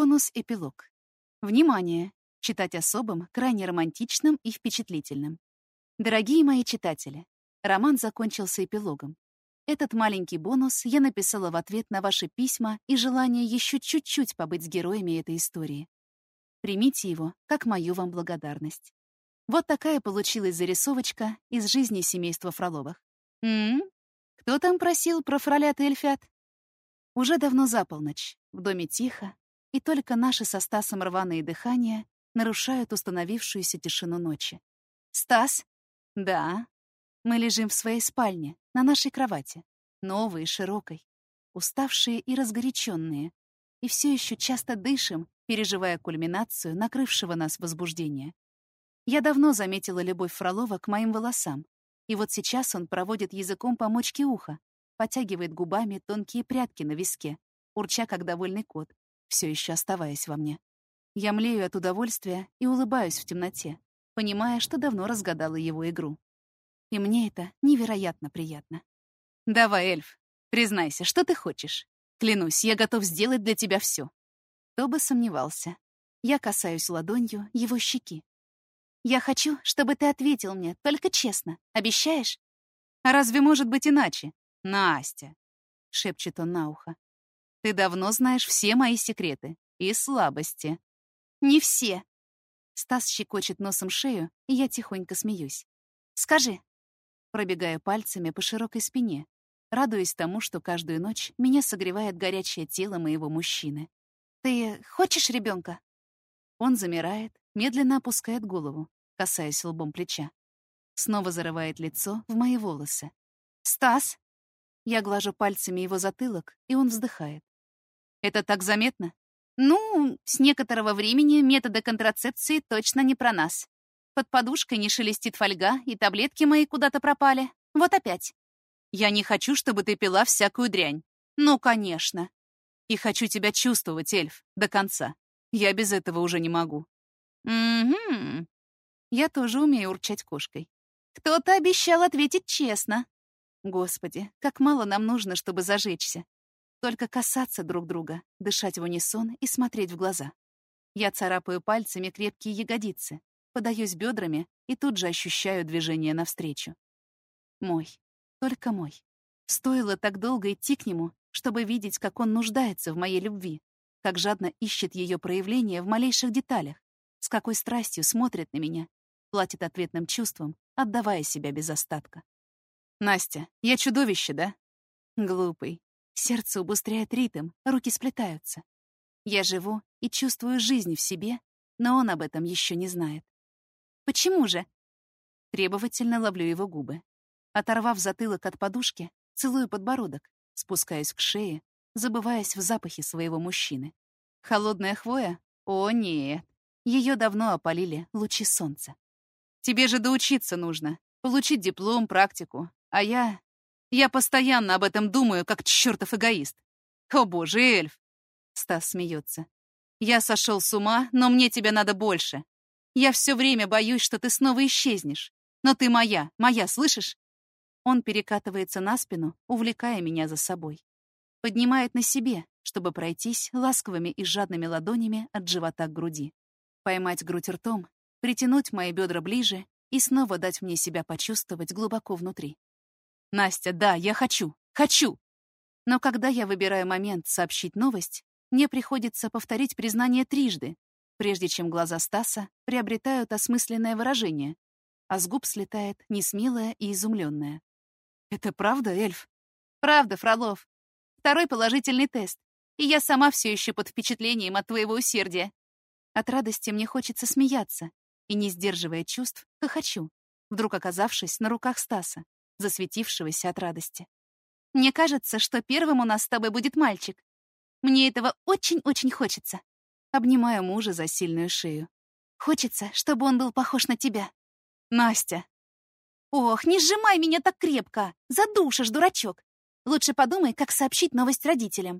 Бонус-эпилог. Внимание! Читать особым, крайне романтичным и впечатлительным. Дорогие мои читатели, роман закончился эпилогом. Этот маленький бонус я написала в ответ на ваши письма и желание еще чуть-чуть побыть с героями этой истории. Примите его как мою вам благодарность. Вот такая получилась зарисовочка из жизни семейства Фроловых. Кто там просил про фролят и эльфят? Уже давно за полночь, в доме тихо, и только наши со Стасом рваные дыхания нарушают установившуюся тишину ночи. «Стас?» «Да». Мы лежим в своей спальне, на нашей кровати, новой и широкой, уставшие и разгоряченные, и все еще часто дышим, переживая кульминацию накрывшего нас возбуждения. Я давно заметила любовь Фролова к моим волосам, и вот сейчас он проводит языком по мочке уха, потягивает губами тонкие прядки на виске, урча, как довольный кот, все еще оставаясь во мне. Я млею от удовольствия и улыбаюсь в темноте, понимая, что давно разгадала его игру. И мне это невероятно приятно. «Давай, эльф, признайся, что ты хочешь? Клянусь, я готов сделать для тебя все». Кто бы сомневался. Я касаюсь ладонью его щеки. «Я хочу, чтобы ты ответил мне, только честно. Обещаешь?» «А разве может быть иначе?» «Настя», — шепчет он на ухо, — «ты давно знаешь все мои секреты и слабости». «Не все». Стас щекочет носом шею, и я тихонько смеюсь. «Скажи». Пробегаю пальцами по широкой спине, радуясь тому, что каждую ночь меня согревает горячее тело моего мужчины. «Ты хочешь ребенка?» Он замирает, медленно опускает голову, касаясь лбом плеча. Снова зарывает лицо в мои волосы. «Стас!» Я глажу пальцами его затылок, и он вздыхает. «Это так заметно?» «Ну, с некоторого времени методы контрацепции точно не про нас. Под подушкой не шелестит фольга, и таблетки мои куда-то пропали. Вот опять». «Я не хочу, чтобы ты пила всякую дрянь». «Ну, конечно». «И хочу тебя чувствовать, эльф, до конца. Я без этого уже не могу». «Угу». Я тоже умею урчать кошкой. «Кто-то обещал ответить честно». Господи, как мало нам нужно, чтобы зажечься. Только касаться друг друга, дышать в унисон и смотреть в глаза. Я царапаю пальцами крепкие ягодицы, подаюсь бедрами и тут же ощущаю движение навстречу. Мой, только мой. Стоило так долго идти к нему, чтобы видеть, как он нуждается в моей любви, как жадно ищет ее проявление в малейших деталях, с какой страстью смотрит на меня, платит ответным чувством, отдавая себя без остатка. «Настя, я чудовище, да?» Глупый. Сердце убыстряет ритм, руки сплетаются. Я живу и чувствую жизнь в себе, но он об этом еще не знает. «Почему же?» Требовательно ловлю его губы. Оторвав затылок от подушки, целую подбородок, спускаюсь к шее, забываясь в запахе своего мужчины. Холодная хвоя? О, нет. Ее давно опалили лучи солнца. «Тебе же доучиться нужно, получить диплом, практику. А я постоянно об этом думаю, как чертов эгоист. О боже, эльф!» Стас смеется. «Я сошел с ума, но мне тебя надо больше. Я все время боюсь, что ты снова исчезнешь. Но ты моя, слышишь?» Он перекатывается на спину, увлекая меня за собой. Поднимает на себе, чтобы пройтись ласковыми и жадными ладонями от живота к груди. Поймать грудь ртом, притянуть мои бедра ближе и снова дать мне себя почувствовать глубоко внутри. «Настя, да, я хочу! Хочу!» Но когда я выбираю момент сообщить новость, мне приходится повторить признание трижды, прежде чем глаза Стаса приобретают осмысленное выражение, а с губ слетает несмелое и изумленное. «Это правда, эльф?» «Правда, Фролов. Второй положительный тест, и я сама все еще под впечатлением от твоего усердия». От радости мне хочется смеяться, и, не сдерживая чувств, хохочу, вдруг оказавшись на руках Стаса, засветившегося от радости. «Мне кажется, что первым у нас с тобой будет мальчик. Мне этого очень-очень хочется». Обнимаю мужа за сильную шею. «Хочется, чтобы он был похож на тебя». «Настя!» «Ох, не сжимай меня так крепко! Задушишь, дурачок! Лучше подумай, как сообщить новость родителям».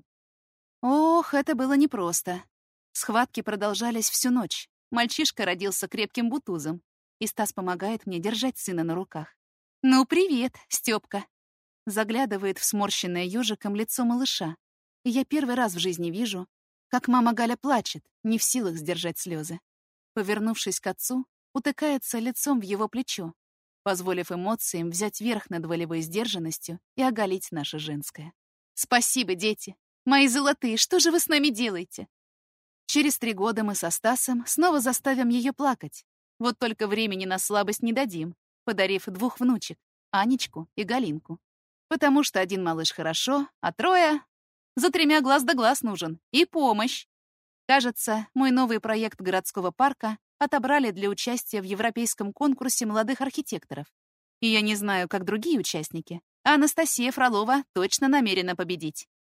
Ох, это было непросто. Схватки продолжались всю ночь. Мальчишка родился крепким бутузом, и Стас помогает мне держать сына на руках. «Ну, привет, Стёпка!» Заглядывает в сморщенное ёжиком лицо малыша, и я первый раз в жизни вижу, как мама Галя плачет, не в силах сдержать слезы. Повернувшись к отцу, утыкается лицом в его плечо, позволив эмоциям взять верх над волевой сдержанностью и оголить наше женское. «Спасибо, дети! Мои золотые, что же вы с нами делаете?» Через 3 года мы со Стасом снова заставим ее плакать. Вот только времени на слабость не дадим, подарив 2 внучек, Анечку и Галинку. Потому что 1 малыш хорошо, а 3... За 3 глаз да глаз нужен. И помощь. Кажется, мой новый проект городского парка отобрали для участия в европейском конкурсе молодых архитекторов. И я не знаю, как другие участники, а Анастасия Фролова точно намерена победить.